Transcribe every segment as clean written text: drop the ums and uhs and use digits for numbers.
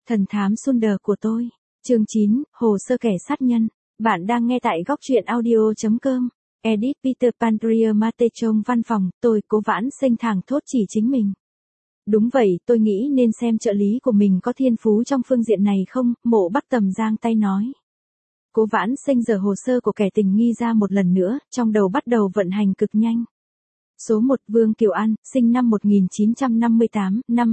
Thần thám Sunder của tôi. Chương 9, Hồ sơ kẻ sát nhân. Bạn đang nghe tại góc truyện audio.com. Edit Peter Pandria Mate trong văn phòng, tôi Cố Vãn Sinh thẳng thốt chỉ chính mình. Đúng vậy, tôi nghĩ nên xem trợ lý của mình có thiên phú trong phương diện này không, Mộ Bắc Tầm giang tay nói. Cố Vãn Sinh dở hồ sơ của kẻ tình nghi ra một lần nữa, trong đầu bắt đầu vận hành cực nhanh. Số 1 Vương Kiều An, sinh năm 1958, năm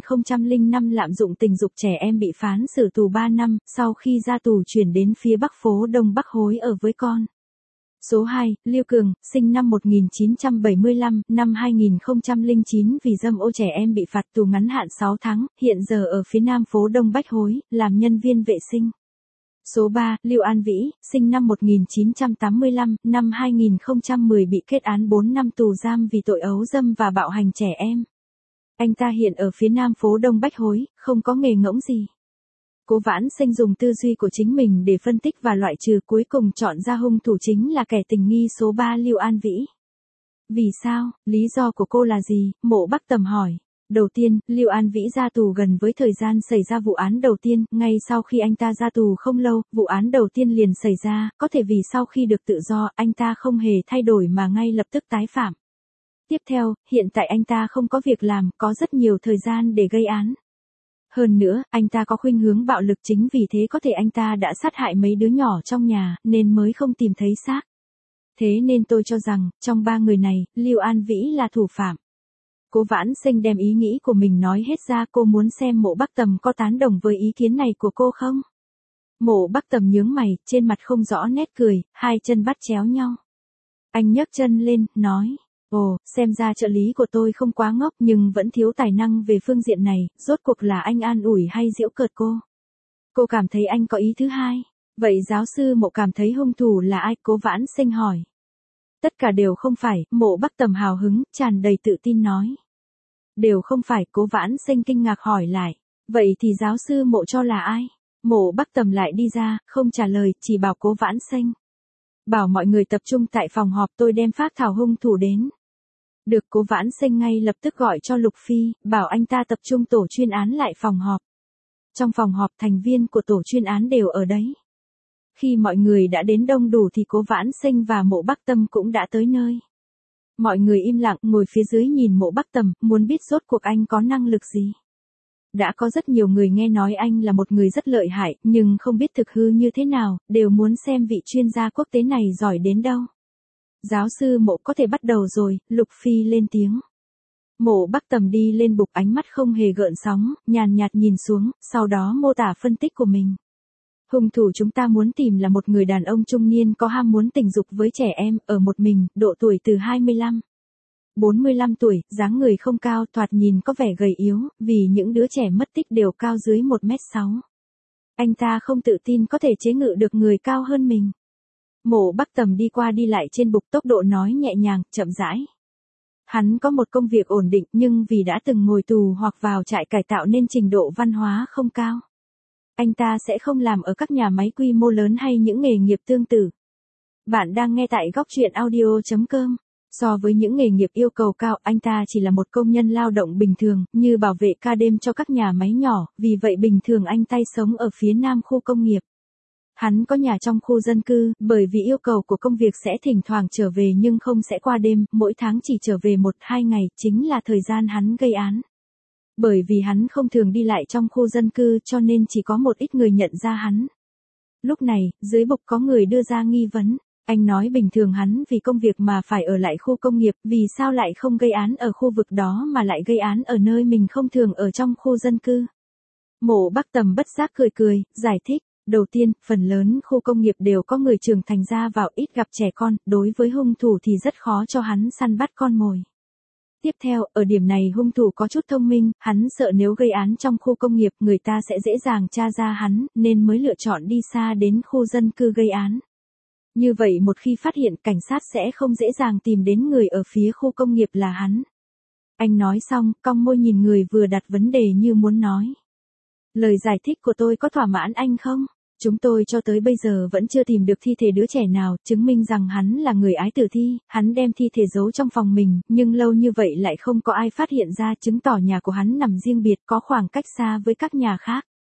2005 lạm dụng tình dục trẻ em bị phán xử tù 3 năm, sau khi ra tù chuyển đến phía Bắc phố Đông Bắc Hối ở với con. Số 2, Lưu Cường, sinh năm 1975, năm 2009 vì dâm ô trẻ em bị phạt tù ngắn hạn 6 tháng, hiện giờ ở phía Nam phố Đông Bách Hối, làm nhân viên vệ sinh. Số 3, Lưu An Vĩ, sinh năm 1985, năm 2010 bị kết án 4 năm tù giam vì tội ấu dâm và bạo hành trẻ em. Anh ta hiện ở phía Nam phố Đông Bách Hối, không có nghề ngỗng gì. Cố Vãn Sinh dùng tư duy của chính mình để phân tích và loại trừ, cuối cùng chọn ra hung thủ chính là kẻ tình nghi số 3 Lưu An Vĩ. Vì sao, lý do của cô là gì? Mộ Bắc Tầm hỏi. Đầu tiên, Lưu An Vĩ ra tù gần với thời gian xảy ra vụ án đầu tiên, ngay sau khi anh ta ra tù không lâu, vụ án đầu tiên liền xảy ra, có thể vì sau khi được tự do, anh ta không hề thay đổi mà ngay lập tức tái phạm. Tiếp theo, hiện tại anh ta không có việc làm, có rất nhiều thời gian để gây án. Hơn nữa, anh ta có khuynh hướng bạo lực, chính vì thế có thể anh ta đã sát hại mấy đứa nhỏ trong nhà, nên mới không tìm thấy xác. Thế nên tôi cho rằng, trong 3 người này, Lưu An Vĩ là thủ phạm. Cố Vãn Sinh đem ý nghĩ của mình nói hết ra, cô muốn xem Mộ Bắc Tầm có tán đồng với ý kiến này của cô không? Mộ Bắc Tầm nhướng mày, trên mặt không rõ nét cười, hai chân bắt chéo nhau. Anh nhấc chân lên, nói, ồ, xem ra trợ lý của tôi không quá ngốc nhưng vẫn thiếu tài năng về phương diện này, rốt cuộc là anh an ủi hay giễu cợt cô? Cô cảm thấy anh có ý thứ hai. Vậy giáo sư Mộ cảm thấy hung thủ là ai? Cố Vãn Sinh hỏi. Tất cả đều không phải, Mộ Bắc Tầm hào hứng, tràn đầy tự tin nói. Đều không phải, Cố Vãn Sinh kinh ngạc hỏi lại. Vậy thì giáo sư Mộ cho là ai? Mộ Bắc Tầm lại đi ra, không trả lời, chỉ bảo Cố Vãn Sinh. Bảo mọi người tập trung tại phòng họp, tôi đem phác thảo hung thủ đến. Được. Cố Vãn Sinh ngay lập tức gọi cho Lục Phi, bảo anh ta tập trung tổ chuyên án lại phòng họp. Trong phòng họp, thành viên của tổ chuyên án đều ở đấy. Khi mọi người đã đến đông đủ thì Cố Vãn Sinh và Mộ Bắc Tầm cũng đã tới nơi. Mọi người im lặng ngồi phía dưới nhìn Mộ Bắc Tầm, muốn biết rốt cuộc anh có năng lực gì. Đã có rất nhiều người nghe nói anh là một người rất lợi hại, nhưng không biết thực hư như thế nào, đều muốn xem vị chuyên gia quốc tế này giỏi đến đâu. Giáo sư Mộ có thể bắt đầu rồi, Lục Phi lên tiếng. Mộ Bắc Tầm đi lên bục, ánh mắt không hề gợn sóng, nhàn nhạt nhìn xuống, sau đó mô tả phân tích của mình. Hung thủ chúng ta muốn tìm là một người đàn ông trung niên có ham muốn tình dục với trẻ em, ở một mình, độ tuổi từ 25-45 tuổi, dáng người không cao, thoạt nhìn có vẻ gầy yếu, vì những đứa trẻ mất tích đều cao dưới 1m6. Anh ta không tự tin có thể chế ngự được người cao hơn mình. Mộ Bắc Tầm đi qua đi lại trên bục, tốc độ nói nhẹ nhàng, chậm rãi. Hắn có một công việc ổn định nhưng vì đã từng ngồi tù hoặc vào trại cải tạo nên trình độ văn hóa không cao. Anh ta sẽ không làm ở các nhà máy quy mô lớn hay những nghề nghiệp tương tự. Bạn đang nghe tại góc truyện audio.com. So với những nghề nghiệp yêu cầu cao, anh ta chỉ là một công nhân lao động bình thường, như bảo vệ ca đêm cho các nhà máy nhỏ, vì vậy bình thường anh ta sống ở phía Nam khu công nghiệp. Hắn có nhà trong khu dân cư, bởi vì yêu cầu của công việc sẽ thỉnh thoảng trở về nhưng không sẽ qua đêm, mỗi tháng chỉ trở về 1-2 ngày, chính là thời gian hắn gây án. Bởi vì hắn không thường đi lại trong khu dân cư cho nên chỉ có một ít người nhận ra hắn. Lúc này, dưới bục có người đưa ra nghi vấn. Anh nói bình thường hắn vì công việc mà phải ở lại khu công nghiệp, vì sao lại không gây án ở khu vực đó mà lại gây án ở nơi mình không thường ở trong khu dân cư. Mộ Bắc Tầm bất giác cười cười, giải thích. Đầu tiên, phần lớn khu công nghiệp đều có người trưởng thành ra vào, ít gặp trẻ con, đối với hung thủ thì rất khó cho hắn săn bắt con mồi. Tiếp theo, ở điểm này hung thủ có chút thông minh, hắn sợ nếu gây án trong khu công nghiệp người ta sẽ dễ dàng tra ra hắn, nên mới lựa chọn đi xa đến khu dân cư gây án. Như vậy một khi phát hiện, cảnh sát sẽ không dễ dàng tìm đến người ở phía khu công nghiệp là hắn. Anh nói xong, cong môi nhìn người vừa đặt vấn đề như muốn nói. Lời giải thích của tôi có thỏa mãn anh không? Chúng tôi cho tới bây giờ vẫn chưa tìm được thi thể đứa trẻ nào, chứng minh rằng hắn là người ái tử thi, hắn đem thi thể giấu trong phòng mình, nhưng lâu như vậy lại không có ai phát hiện ra, chứng tỏ nhà của hắn nằm riêng biệt, có khoảng cách xa với các nhà khác.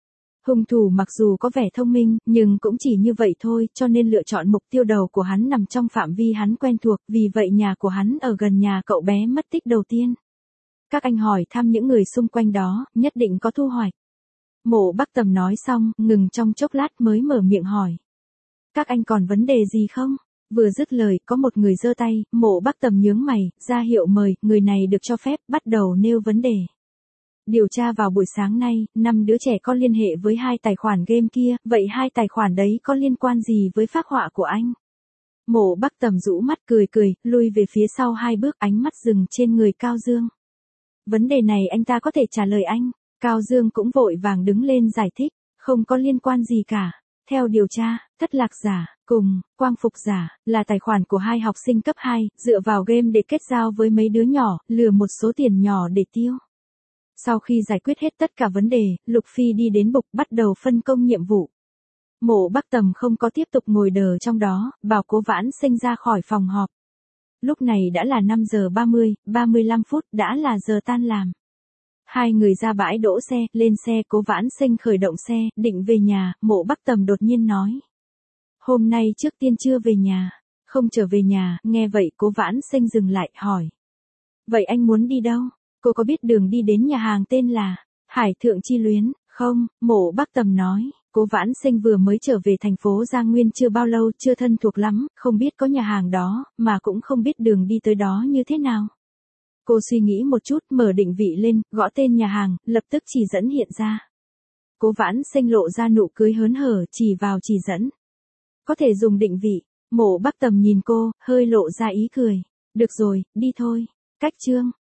Hung thủ mặc dù có vẻ thông minh, nhưng cũng chỉ như vậy thôi, cho nên lựa chọn mục tiêu đầu của hắn nằm trong phạm vi hắn quen thuộc, vì vậy nhà của hắn ở gần nhà cậu bé mất tích đầu tiên. Các anh hỏi thăm những người xung quanh đó, nhất định có thu hoạch. Mộ Bắc Tầm nói xong, ngừng trong chốc lát mới mở miệng hỏi. Các anh còn vấn đề gì không? Vừa dứt lời, có một người giơ tay, Mộ Bắc Tầm nhướng mày, ra hiệu mời, người này được cho phép, bắt đầu nêu vấn đề. Điều tra vào buổi sáng nay, 5 đứa trẻ có liên hệ với 2 tài khoản game kia, vậy 2 tài khoản đấy có liên quan gì với phác họa của anh? Mộ Bắc Tầm rũ mắt cười cười, lui về phía sau 2 bước, ánh mắt dừng trên người Cao Dương. Vấn đề này anh ta có thể trả lời anh. Cao Dương cũng vội vàng đứng lên giải thích, không có liên quan gì cả. Theo điều tra, thất lạc giả, cùng, quang phục giả, là tài khoản của 2 học sinh cấp 2, dựa vào game để kết giao với mấy đứa nhỏ, lừa một số tiền nhỏ để tiêu. Sau khi giải quyết hết tất cả vấn đề, Lục Phi đi đến bục bắt đầu phân công nhiệm vụ. Mộ Bắc Tầm không có tiếp tục ngồi đờ trong đó, bảo Cố Vãn Sinh ra khỏi phòng họp. Lúc này đã là 5 giờ 35 phút, đã là giờ tan làm. 2 người ra bãi đỗ xe, lên xe, Cố Vãn Sinh khởi động xe, định về nhà, Mộ Bắc Tầm đột nhiên nói. Hôm nay trước tiên chưa về nhà, không trở về nhà, nghe vậy Cố Vãn Sinh dừng lại, hỏi. Vậy anh muốn đi đâu? Cô có biết đường đi đến nhà hàng tên là Hải Thượng Chi Luyến, không? Mộ Bắc Tầm nói. Cố Vãn Sinh vừa mới trở về thành phố Giang Nguyên chưa bao lâu, chưa thân thuộc lắm, không biết có nhà hàng đó, mà cũng không biết đường đi tới đó như thế nào. Cô suy nghĩ một chút, mở định vị lên, gõ tên nhà hàng, lập tức chỉ dẫn hiện ra. Cố Vãn Sinh lộ ra nụ cười hớn hở, chỉ vào chỉ dẫn. Có thể dùng định vị. Mộ Bắc Tầm nhìn cô, hơi lộ ra ý cười. Được rồi, đi thôi. Cách chương